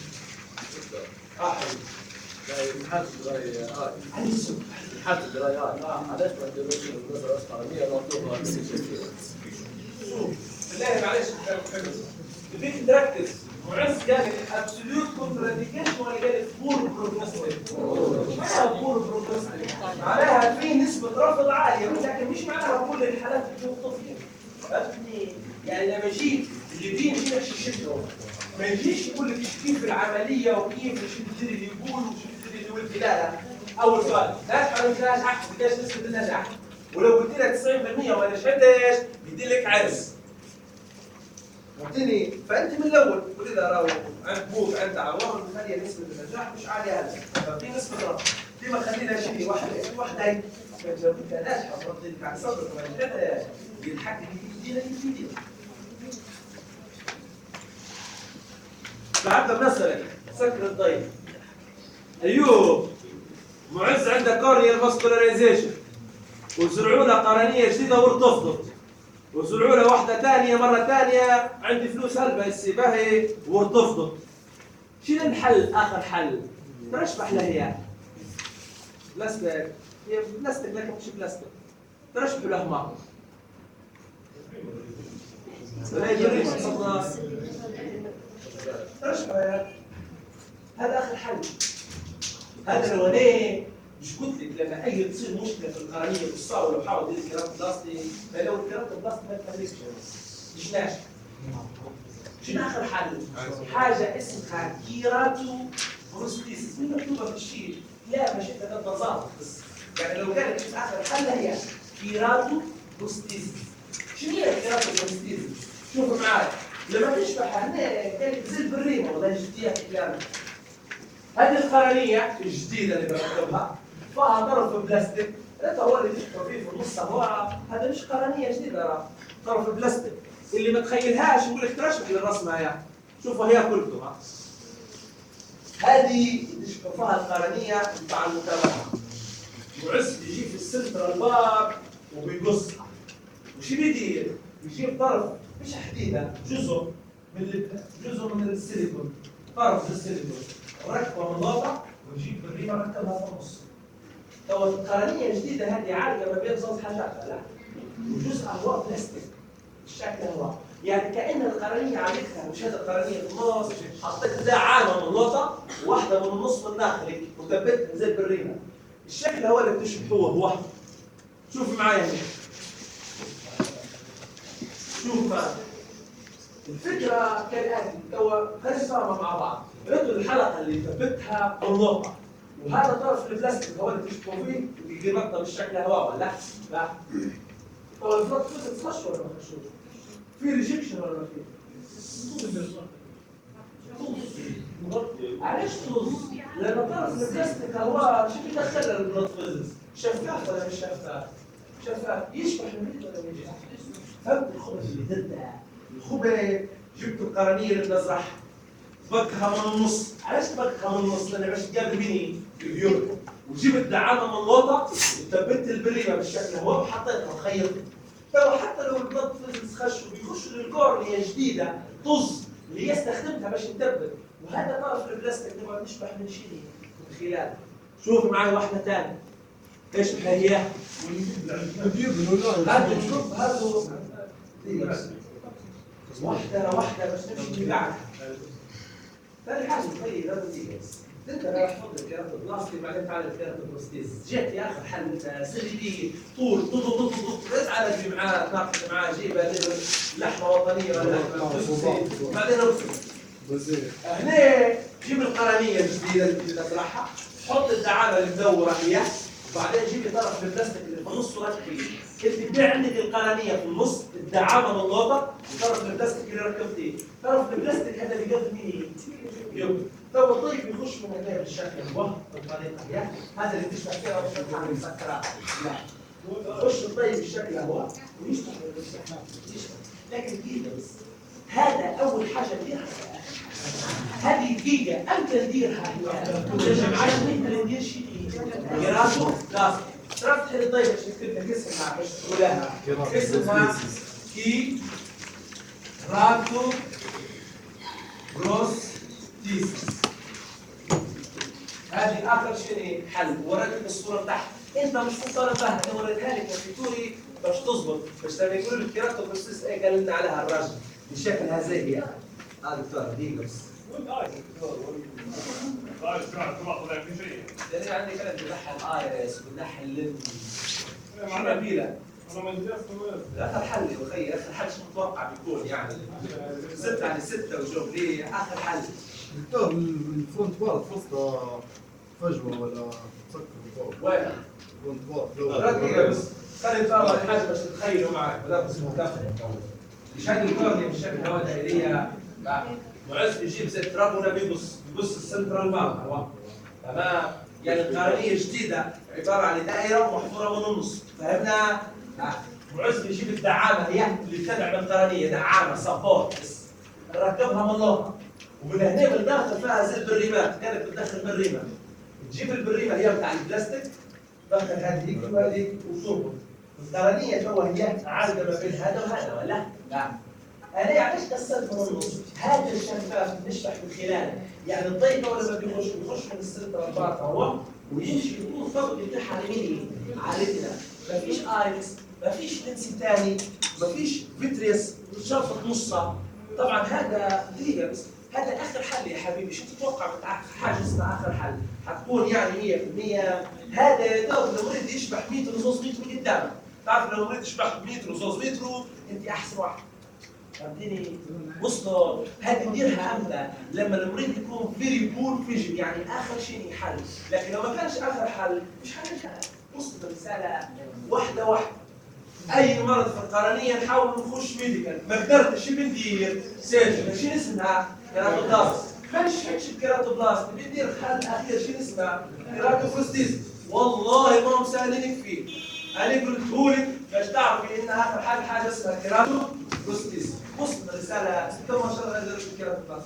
ها حالة الدراي آي حالة الدراي آي علاش ما نديروش النظرة القرنية نعطوها شوف بالله معلش بديك تركز. معز قال لك ابسوليوت كونتراديكيشن ولا قال لك بور بروجنوستيك؟ معناها بور بروجنوستيك معناها في نسبة رفض عالية لكن مش معناها كل الحالات بتكون طفية. فهمتني؟ يعني لما يجيك اللي بين يجي لك شيشته ما يجيش يقول لك كيف العملية وكيف شو الدليل اللي يقول وشو الدليل اللي يقول لا لا. أول سؤال ناجح ولا مش ناجح؟ قديش نسبة النجاح؟ ولو قلت لك تسعين بالمئة وما نجحتش بيدي لك عرس. فهمتني؟ فانت من الاول قلت لها راهو عند بوك عند عوامل مخليه نسبه النجاح مش عاليه هذا. ففي نسبه رفض. ديما خلينا شيء واحده واحده هي لو كنت ناجحه وفرضت لك على صدرك وما نجحتش يضحك لك يدينا يدينا. بعد مثلا سكر الضيق. ايوب معز عنده كورنيال ماسكولاريزيشن وزرعوا له قرنيه جديده وارتفضت. وزرعوا له واحده ثانيه مره ثانيه عندي فلوس هلبة السباهي وارتفضت. شنو الحل؟ اخر حل ترشبح لها هي بلاستيك. هي بلاستيك لكن مش بلاستيك. ترشبح له ماء. ترشبح هذا اخر حل. هذا لو انا مش قلت لك لما اي تصير مشكله في القرنيه بالصعب لو حاول يدير كيراتوبلاستي فلو الكيراتوبلاستي ما تخليكش مش ناجح. شنو اخر حل؟ حاجه اسمها كيراتو بروستيسيس، مين مكتوبه في الشيء؟ لا مش انت ده ببساطه بس يعني لو كانت اخر حل هي كيراتو بروستيسيس. شنو هي كيراتو بروستيسيس؟ شوفوا معايا لما تشبح هنا كانت زي البريمه ولا جديه كلامك. هذه القرنيه الجديده اللي بركبها فيها طرف بلاستيك، انت هو اللي تشبح فيه في النص هو هذا مش قرنيه جديده راه طرف بلاستيك. اللي ما تخيلهاش يقول لك ترشح للرسمه هي شوفوا هي كلكم هذه تشبح فيها القرنيه مع المتابعه. معز بيجي في السنترال بار وبيقصها وش بيدير؟ بيجيب طرف مش حديده جزء من جزء من السيليكون، طرف السيليكون ركبه من الوضع ويجيب بالريمه ركبها في النص. تو القرنيه الجديده هذه عالقه ما بين زوج حاجات لا وجزء هو بلاستيك الشكل هو يعني كأن القرنيه عالقتها مش هذه القرنيه في النص حطيت دعامه من الوسط وواحده من النص من داخلك وثبتها زي بالريمه. الشكل هو اللي بتشبهوه هو شوف معايا هنا شوف معايا الفكره كالاتي تو خلينا نفهمها مع بعض. انتوا الحلقه اللي ثبتها بالنقطه وهذا طرف البلاستيك هو اللي تشبهوا فيه بيجي نقطه بالشكل هواء ولا لا؟ هو الفرق فيه تخش ولا ما تخشوش؟ في ريجكشن ولا ما في؟ علاش طز؟ لأن طرف البلاستيك هو شو بيدخل البلاد فيزز؟ شفاف ولا مش شفاف؟ شفاف يشبح الميت ولا ما يشبح؟ فهمت الخبز اللي ضده؟ الخبز جبت القرنية اللي بنزرعها تبكها من النص، علاش تبكها من النص؟ لأن باش تقابل بيني البيوت وجبت دعامة من الوضع وثبت البريمة بالشكل هو وحطيتها وخيطتها. تو حتى لو البلاد فيزز خشوا بيخشوا للكور اللي هي جديدة طز اللي هي استخدمتها باش نثبت. وهذا طرف البلاستيك نبغى نشبح من شيء من خلاله. شوف معي واحدة ثانية. ايش هي؟ هذا نشوف هذا واحدة واحدة بس نمشي بعدها. ثاني حاجة تخيل لازم تيجي بس. انت راح تحط الكيراتو بلاستيك بعدين تعال الكيراتو بروستيز. جيت يا اخي حل انت سري دي طول طول طول طول على تجي معاه تناقش معاه جيبه لحمة وطنية ولا لحمة بروستيز بعدين ارسل. هنا جيب القرنيه الجديده اللي تزرعها حط الدعامه المدوره هي وبعدين جيبي طرف البلاستيك اللي في النص وركبيه. انت بدي عندك القرنيه في النص الدعامه من الوسط وطرف البلاستيك اللي ركبتيه. طرف البلاستيك هذا بيقدم مين؟ يوم تو الطيب يخش من هنا بالشكل هو بالطريقه هي هذا اللي بتشبه فيها بتطلع من مسكرات لا يخش الطيب بالشكل هو ويشبه يشبه لكن دقيقه بس هذا اول حاجه نديرها. هذه دقيقة أمتى نديرها؟ عشان نقدر ندير شيء كيراتو بلاستيك. تعرف تحل الطيب باش نكتب لك اسمها باش تقولها اسمها كي راتو بروستيسيس. هذه آخر شيء حل وريتك الصورة تحت. أنت مش مضطر بها أنا وريتها لك وفيتوري باش تظبط باش لما يقولوا لك كيراتو بروستيسيس إيه قال لنا عليها الراجل بالشكل هذا هي. هذا دكتور دقيقة بس. لأن عندي كلام بنحل آيرس بنحل لين شو نبيله؟ آخر حل يا أخي آخر حل شو متوقع بيكون يعني ستة على ستة وشوف ليه آخر حل. دكتور الفرونت بار فصله فجوة ولا مسكر فوق؟ وين؟ الفرونت بار دقيقة بس خلي نفهم الحاجة باش تتخيلوا معك بدأت اسمه داخل بشكل الكورنيا بالشكل هو دائرية معز بيجيب زي التراب ولا بيبص بيبص السنترال ماب هو تمام. يعني القرنيه الجديده عباره عن دائره ومحفوره من النص فهمنا؟ معز بيجيب الدعامه هي اللي تدعم القرنيه دعامه سبورت بس نركبها من لوحه ومن هنا من داخل فيها زي البريمات كانت بتدخل بالريمه تجيب البريمه هي بتاع البلاستيك دخل هذه وهذه وتربط القرنيه تو هي عالقه ما بين هذا وهذا ولا؟ لا أنا علاش كسرت من النص؟ هذا الشفاف نشبح من خلاله، يعني الضيف هو لما بيخش بيخش من السنتر البارت هو ويمشي يكون الطبق بتاعها على يمين على كده، مفيش ايركس، مفيش لينس ثاني، مفيش فيتريس شرطة نصها، طبعا هذا دقيقة بس، هذا آخر حل يا حبيبي، شو تتوقع حاجة اسمها آخر حل؟ حتكون يعني مية بالمية، هذا يا دوب لو اريد يشبح متر ونص متر قدامك، تعرف لو اريد يشبح متر ونص متر أنت أحسن واحد. فهمتني؟ وصلوا هذه نديرها امتى؟ لما المريض يكون فيري بور فيجن يعني اخر شيء يحل، لكن لو ما كانش اخر حل مش حنلحق. وصلت الرساله واحده واحده. اي مرض في القرنيه نحاول نخش ميديكال، ما قدرتش شو بندير؟ سيرجن، شنو اسمها؟ كيراتوبلاست. ما نشحكش بكيراتوبلاست، بندير حل اخير شنو اسمها؟ كيراتوفوستيز. والله ما هم سالينك فيه. انا قلته لك باش تعرفي ان اخر حاجه حاجه اسمها كيراتوفوستيز. وصلت الرساله ستة عشر شهر ادرس الكيراتوبلاست.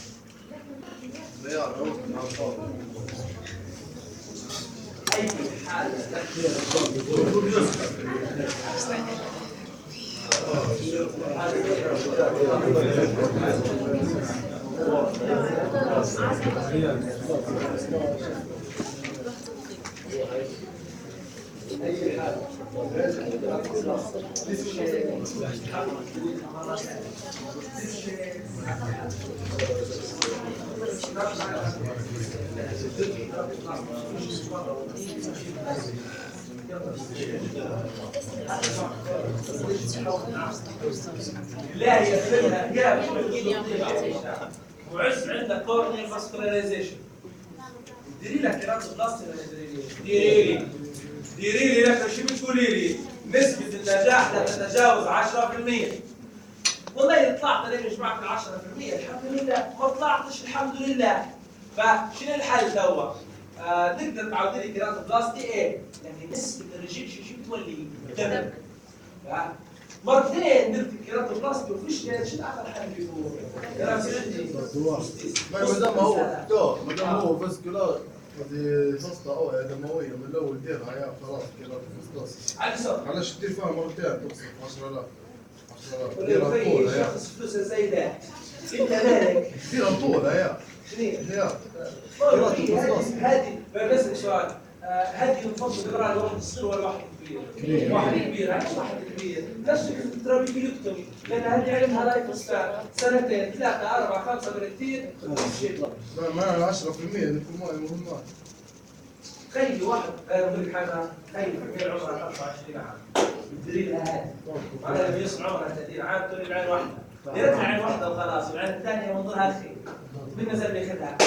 اي حاله اي حاله لا يخلها يا وعز عندك كورنيال فاسكولاريزيشن. ديري لك كيراتوبلاست ولا ديري لي؟ ديري لي ديري لي لك شو بتقولي لي؟ نسبة النجاح لا تتجاوز عشرة بالمئة. والله طلعت انا مش معك عشرة بالمئة الحمد لله، ما طلعتش الحمد لله. فشنو الحل توا؟ آه تقدر تعودي لي كيراتوبلاستي ايه؟ لكن نسبة الريجكشن شو بتولي؟ دم. مرتين درت كيراتوبلاستي وفيش شنو اخر حل بيقول؟ كيراتوبلاستي. ما دام هو دكتور ما دام هو فاسكولار هذه فصلة أوعية دموية من الأول ديرها يا خلاص كيراتوبلاستي. على صوت. علاش دير فيها مرتين تقصد عشرة آلاف عشرة آلاف ديرها طولها يا شخص فلوسها زي ده. انت مالك؟ ديرها طولها يا شنو هي؟ يا هذه بسألك سؤال، هذه نفضل نقرا لواحد صغير ولا واحد كبير؟ واحد كبير، علاش واحد كبير؟ نفس الترابيكيوتومي، لأن هذه علمها لايف ستايل، سنتين، ثلاثة، أربعة، خمسة بالكثير، شيء. لا ما عشرة بالمئة نكون مهمات. تخيل واحد أقول لك حاجة، تخيل كبير عمره خمسة وعشرين عام، الدليل هذا، معناها لما يوصل عمره ثلاثين عام تقول العين واحدة، ديرتها عين واحدة وخلاص، والعين الثانية منظورها أخي، من نزل بياخذها؟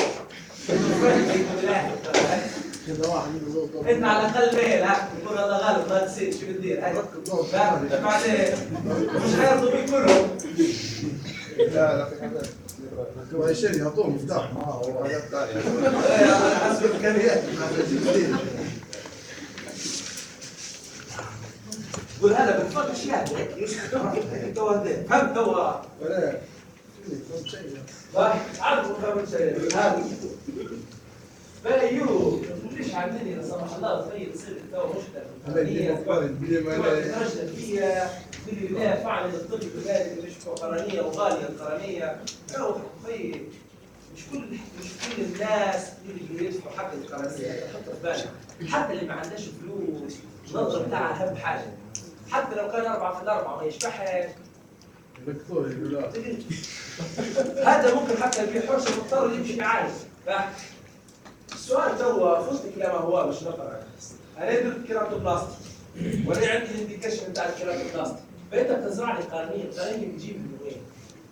كذا واحد انت على الاقل ميل ها يقول الله غلط ما تصير شو بتدير هاي بعدين مش حيرضوا بيك كلهم. لا لا هو شيء يعطوه مفتاح معاه هو حاجات ثانيه حسب الامكانيات. قول هذا بنفضل اشياء تو فهمت تو ولا فهمت شيء عرفوا فهمت شيء هذا فايوب ليش عندني لا سمح الله تخيل تصير تو مشكله الرجل فيها في البدايه فعلا الطب البدايه اللي يشبه قرنيه وغاليه القرنيه لو تخيل مش كل مش كل الناس اللي بيدفعوا حق القرنيه حط في بالك حتى اللي ما عندهاش فلوس النظره بتاعها اهم حاجه حتى لو كان أربعة في الأربعة ما يشبعش دكتور يقول لا هذا ممكن حتى اللي بيحوش مضطر يمشي عادي. السؤال تو فزتك لما هو مش نقرا انا درت كيراتوبلاستي وانا عندي الانديكيشن بتاع الكيراتوبلاستي فانت بتزرع لي قرنيه القرنيه بتجيب من وين؟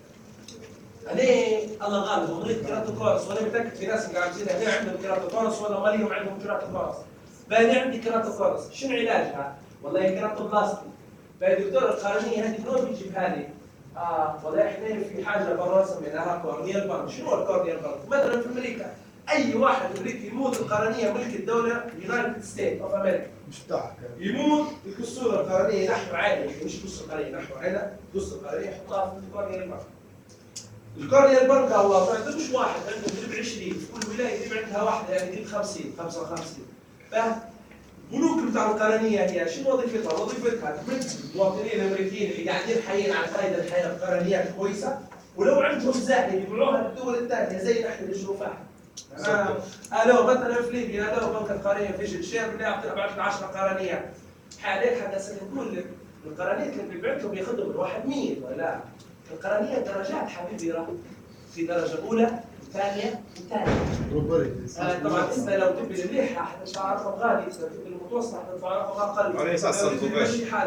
انا الله غالب مريض كيراتوكورس وانا متاكد في ناس قاعدين هنا عندهم كيراتوكورس ولا ما ليهم عندهم كيراتوكورس باقي عندي كيراتوكورس شنو علاجها؟ والله كيراتوبلاستي باقي دكتور القرنيه هذه من وين بتجيبها لي؟ اه والله احنا في حاجه برا سميناها كورنيال بانك، شنو هو الكورنيال بانك؟ مثلا في امريكا اي واحد امريكي يموت القرنيه ملك الدوله يونايتد ستيت اوف امريكا مش بتاعك يموت يقصوا له القرنيه ينحوا عينه مش يقصوا القرنيه ينحوا عينه يقصوا القرنيه يحطها في الكورنيال بانك. الكورنيال بانك هو ما عندهمش واحد عنده يجيب عشرين في كل ولايه يجيب عندها واحده يعني يجيب خمسين خمسة وخمسين. فالبنوك بتاع القرنيه هي شنو وظيفتها؟ وظيفتها تمد المواطنين الامريكيين اللي قاعدين حيين على فائده الحياه القرنيات كويسه ولو عندهم زاهيه يبيعوها للدول الثانيه زي نحن الجروفات. آه الو مثلا في ليبيا الو بنك القرنيه فيجن شير بدي اعطي ابعث عشرة قرنيات حاليا حتى سنقول لك القرنيات اللي بيبعثهم ياخذهم الواحد مية ولا القرنيه درجات حبيبي راه في درجه اولى ثانيه وثالثه. آه طبعا انت لو تبي المليحه حتدفع رقم غالي، لو تبي المتوسط حتدفع رقم اقل. على اساس ماشي حالك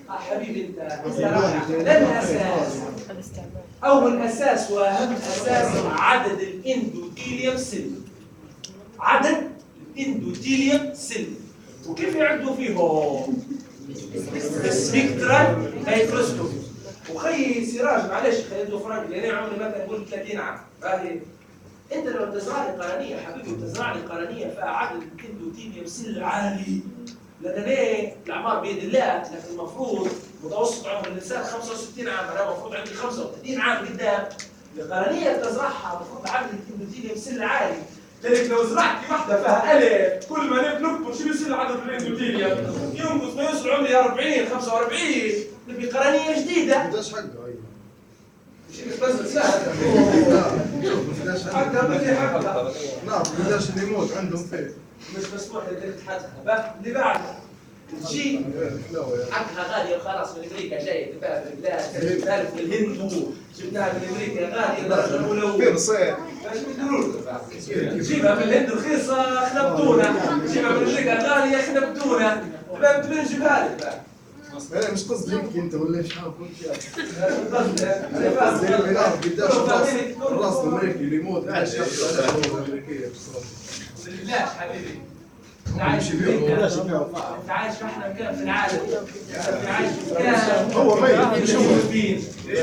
آه حبيبي انت انت رايح ده الاساس. اول اساس واهم اساس عدد الاندوثيليوم سيل. عدد الاندوثيليوم سيل وكيف يعدوا فيهم؟ سبيكترال مايكروسكوبي. وخي سراج معلش خليته فرنك لان عمري مثلا نقول ثلاثين عام فاهم؟ انت لو تزرع لي قرنيه حبيبي تزرع لي قرنيه فيها عدد الاندوثيليوم سيل عالي لان ليه؟ الاعمار بيد الله لكن المفروض متوسط عمر الانسان خمسة وستين عام انا المفروض عندي خمسة وثلاثين عام قدام. القرنيه تزرعها المفروض عدد الاندوثيليوم سيل عالي. لذلك لو زرعت لي واحده فيها الف كل ما نكبر شو بيصير عدد الاندوثيليوم؟ ينقص ما يوصل عمري أربعين خمسة وأربعين نبي قرنيه جديده. قداش حقه هي؟ مش بس سهل. قداش حقها ما في حقها. نعم قداش اللي يموت عندهم فيه. مش مسموح لك تحدها. اللي بعدها تجي حقها غاليه وخلاص من امريكا جايه تباع في البلاد تعرف من الهند جبناها من امريكا غاليه درجه الاولى. فين صيح؟ ايش بتقولوا؟ جيبها من الهند رخيصه خنبتونا، جيبها من امريكا غاليه خنبتونا، تبقى بدنا نجيبها لك بقى. انا مش قصدي هيك انت ولا ايش حاب قلت انا قصدي فاهم. اللي يعرف قداش الراس الراس الامريكي اللي يموت عايش الامريكيه لا حبيبي انت عايش في امريكا، انت عايش في احلى مكان في العالم، انت عايش في مكان هو ميت يشوفوا فيه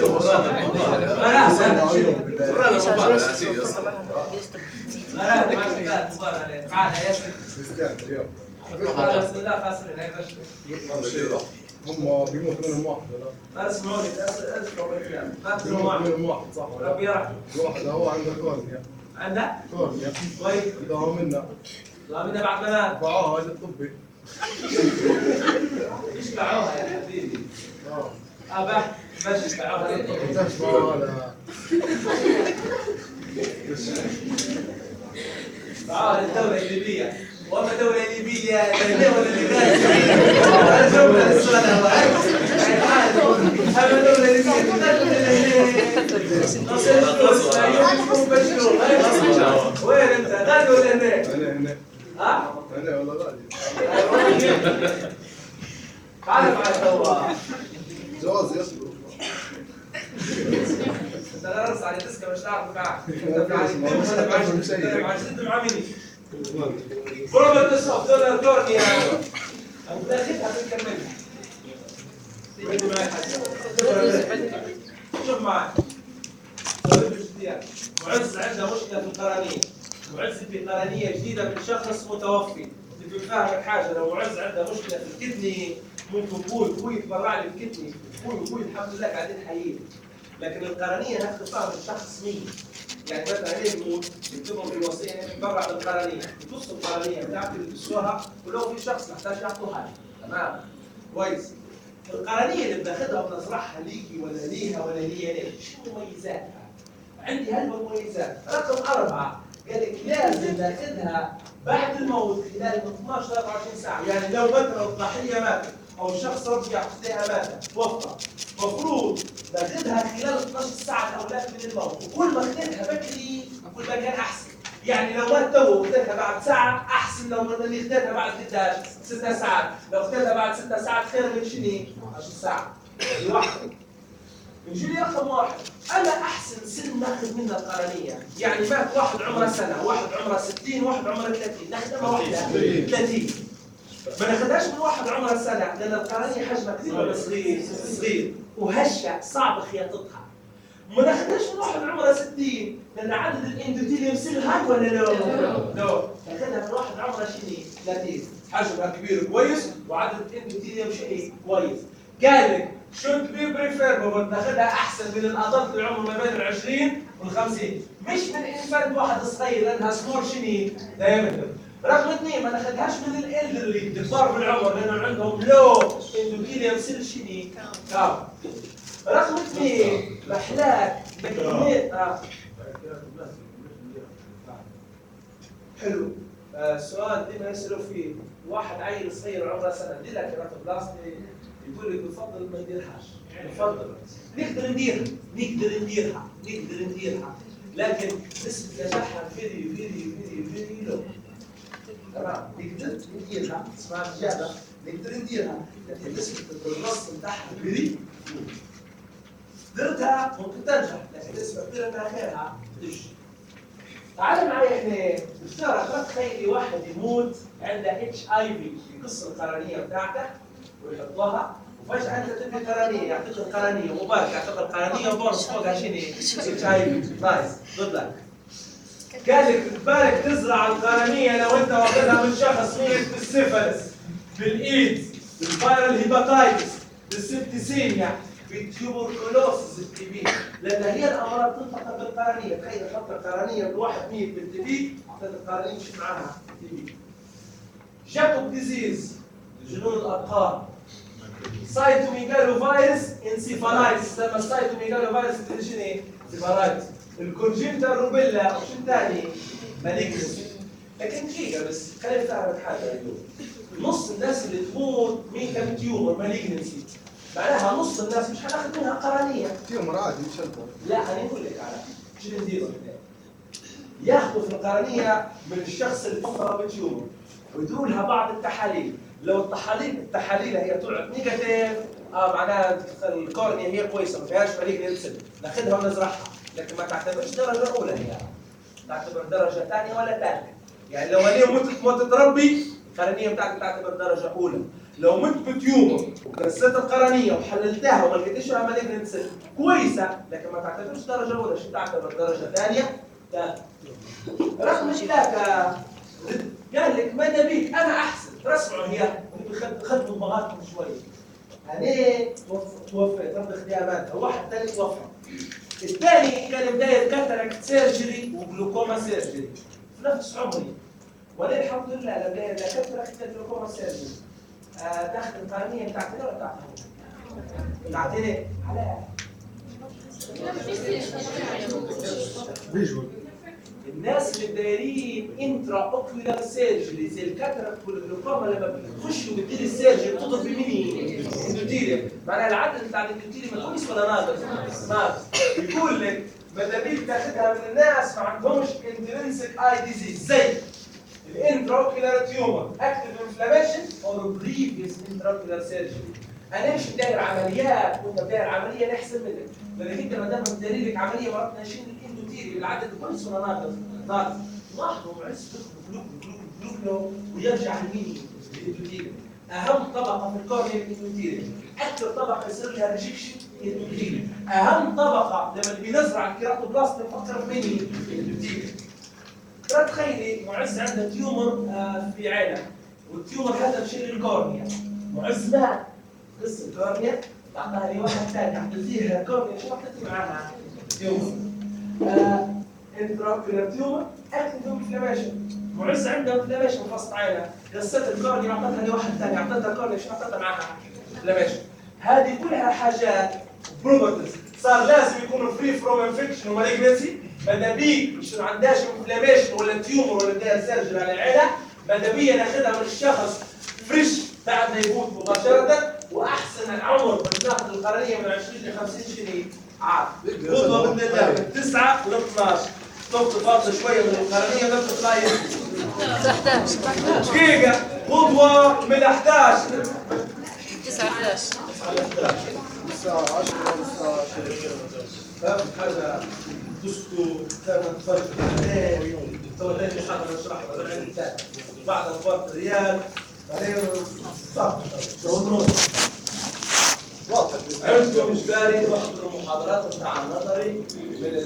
تعال يا ياسر بسم الله خاسرين هيك هم بيموت منهم واحد ما اسمعوني اسمعوا الكلام ما بيموت تسمعوا منهم واحد صح ولا ربي يرحمه. واحد هو عنده كورنيا عندك كورنيا طيب اذا هو منا لا منا بعد بنات باعوها هذا الطبي ايش باعوها يا حبيبي؟ اه ابح ماشي باعوها قداش باعوها هذا باعوها للدولة الليبية وما دولة ليبية الدولة الليبية أنا جاوبنا السؤال هذا أما دولة ليبية نصير فلوس يوم بشروا وين أنت غادي ولا هناك؟ انا هنا ها؟ انا ولا غادي تعال معي توا جواز يصبر انت لا رقص على ديسكا مش تعرف معك انت مع جد مع مين؟ بروبرت الصف دولار كورنيا انت داخلها تكملها بدي معي حاجه شوف معي معز عنده مشكله في القرنيه معز في قرنيه جديده من شخص متوفي بدي افهمك حاجه لو معز عنده مشكله في الكدني ممكن ابوي اخوي يتبرع لي الكدني اخوي واخوي الحمد لله قاعدين حيين لكن القرنيه ناخذ فهم الشخص مين يعني مثلا عليه يموت يكتبهم في الوصيه يتبرع بالقرنيه يقص القرنيه بتاعته اللي بتسوها ولو في شخص محتاج يعطوها حاجه تمام كويس القرنيه اللي بناخذها وبنزرعها ليكي ولا ليها ولا ليا ليه شو مميزاتها؟ عندي هالمميزات رقم اربعه قال لك لازم ناخذها بعد الموت خلال من اثنعش ل أربعة وعشرين ساعه يعني لو مثلا الضحيه ماتت او الشخص ربي يعطيها ماتت توفى مفروض ناخذها خلال اثنعش ساعه الاولاد من الموت وكل ما اخذتها بكري كل ما كان احسن يعني لو مات تو واخذتها بعد ساعه احسن لو اللي اخذتها بعد قداش ست ساعات لو اخذتها بعد ست ساعات خير من شنو عشر ساعات واحد نجي لي رقم واحد انا احسن سن ناخذ منها القرنيه يعني مات واحد عمره سنه واحد عمره ستين واحد عمره ثلاثين ناخذها واحده ثلاثين ما ناخذهاش من واحد عمره سنه لان القرنيه حجمها كثير ولا صغير صغير وهشه صعب خياطتها ما ناخذهاش من واحد عمره ستين لان عدد الاندوثيليوم سيل هاي ولا لا؟ لا ناخذها من واحد عمره شنو ثلاثين حجمها كبير كويس وعدد الاندوثيليوم شيء كويس قال لك should be preferable ناخذها احسن من الادلت العمر ما بين ال عشرين وال خمسين مش من انفانت واحد صغير لانها سمول شنو دايمتر رقم اثنين ما ناخذهاش من الالدرلي الكبار بالعمر لانه عندهم لو اندوثيليوم سيل شنو كام رقم اثنين محلاك بكمية اه حلو السؤال ديما يسألوا فيه واحد عيل صغير عمره سنه دي لك رقم بلاستيك يقول لك بفضل ما نديرهاش بفضل نقدر نديرها نقدر نديرها نقدر نديرها لكن نسبة نجاحها فيري فيري فيري فيري لو تمام نقدر نديرها اسمها إجابة نقدر نديرها لكن نسبة النص بتاعها كبيرة درتها ممكن تنجح لكن نسبة كبيرة من آخرها تدش. تعال معي هنا افترض تخيلي واحد يموت عنده اتش اي في يقص القرنية بتاعته ويحطها وفجأة أنت تبني قرنية يعطيك القرنية مبارك يعطيك القرنية وبونص فوقها شنو؟ اتش اي في نايس جود لك. قال لك بالك تزرع القرنية لو أنت واخدها من شخص ميت بالسيفلس بالايدز بالفايرال هيباتايتس بالسبتيسيميا بالتيوبركلوسس التي بي لان هي الامراض تنتقل بالقرنيه. تخيل تحط القرنيه بواحد ميت بالتي بي اعطيت القرنيه تمشي معاها التي بي. جاكوب ديزيز جنون الابقار. سايتوميجالو فيروس انسيفالايتس تسمى السايتوميجالو فيروس شنو؟ انسيفالايتس. الكونجنتال روبيلا وشو ثاني؟ مالجنسي. لكن دقيقه بس خلينا نفهمك حاجه اليوم. نص الناس اللي تموت ميكال تيومر مالجنسي معناها نص الناس مش هناخذ منها قرنيه. تيومر عادي مش انت. لا انا نقول لك على شو نديروا هنا. ياخذوا في القرنيه من الشخص اللي فقر بالتيومر ويديروا لها بعض التحاليل. لو التحاليل التحاليل هي طلعت نيجاتيف اه معناها القرنيه هي كويسه ما فيهاش مالجنسي ناخذها ونزرعها لكن ما تعتبرش درجه اولى هي. تعتبر درجه ثانيه ولا ثالثه. يعني لو هي متت موتت ربي القرنيه بتاعتك تعتبر درجه اولى. لو مت بتيومر وكسرت القرنيه وحللتها وما لقيتش لها مالجنسي كويسه لكن ما تعتبرش درجه اولى. شو تعتبر درجه ثانيه؟ ثالثه. رقم ثلاثه قال لك ماذا بيك انا احسن رسموا هي خدموا دماغاتكم شوي. انا توفيت رب اختيارات واحد ثاني توفى. الثاني كان بدايه كاتاراكت سيرجري وجلوكوما سيرجري في نفس عمري. وانا الحمد لله لما كاتاراكت جلوكوما سيرجري آه تاخذ القرنيه بتاعتي ولا بتاعتها؟ بتاعتني على فيجوال. الناس اللي دايرين انترا اوكيولار سيرجري زي الكاتاراكت والجلوكوما لما بتخشوا بتدير السيرجري بتضرب بمين؟ اندوتيريم. معناها العدد بتاع الاندوتيريم كويس ولا ناقص؟ ناقص. يقول لك ماذا بيك تاخذها من الناس ما عندهمش انترنسك اي ديزيز زي الانتراوكيولار تيومر اكتف انفلاميشن اور بريفيوس انتراوكيولار سيرجري. انا مش داير عمليات وانت داير عمليه نحسن منك. لانك انت ما دام داير لك عمليه مرات ناشين الاندوتيريم العدد كويس ولا ناقص؟ ناقص. لاحظوا معز تدخل جلوك جلوك جلوك ويرجع لمين؟ الاندوتيريم. اهم طبقه في الكورنيا الاندوتيريم. اكثر طبقه يصير لها ريجكشن الاندوتيريم. اهم طبقه لما بنزرع الكيراتوبلاست نفكر في مين؟ الاندوتيريم. تخيلي معز عنده تيومر آه في عينه والتيومر هذا بشيل الكورنيا. معز مات قص الكورنيا اعطاها لي واحد ثاني اعطيتيها الكورنيا شو اعطيتي معاها؟ تيومر. آه انتراوكيولار تيومر اكتف انفلاميشن. معز عنده انفلاميشن في وسط عينه قصت الكورنيا اعطيتها لي واحد ثاني اعطيتها الكورنيا شو اعطيتها معاها؟ انفلاميشن. هذه كلها حاجات بروبرتيز صار لازم يكونوا فري فروم انفكشن ومالجنسي. ماذا بيك مش ما عندهاش انفلاميشن ولا تيومر ولا داير سيرجري على العيله. ماذا بيا ناخذها من الشخص فريش بعد ما يموت مباشره. واحسن العمر بناخذ القرنيه من عشرين ل خمسين سنه عام. خذوا باذن الله من تسعه ل اثناشر. تاخذوا فاضله شويه من القرنيه ما تطلعي دقيقه غدوه من احد عشر تسعة عشر الساعة عشرة والساعة عشرة. فهمت حاجه تسكتوا كانت تفرق توليت محاضره نشرحها بعد الثاني بعد مباراه الريال بعدين صح عندكم اجباري تحضروا محاضرات بتاع النظري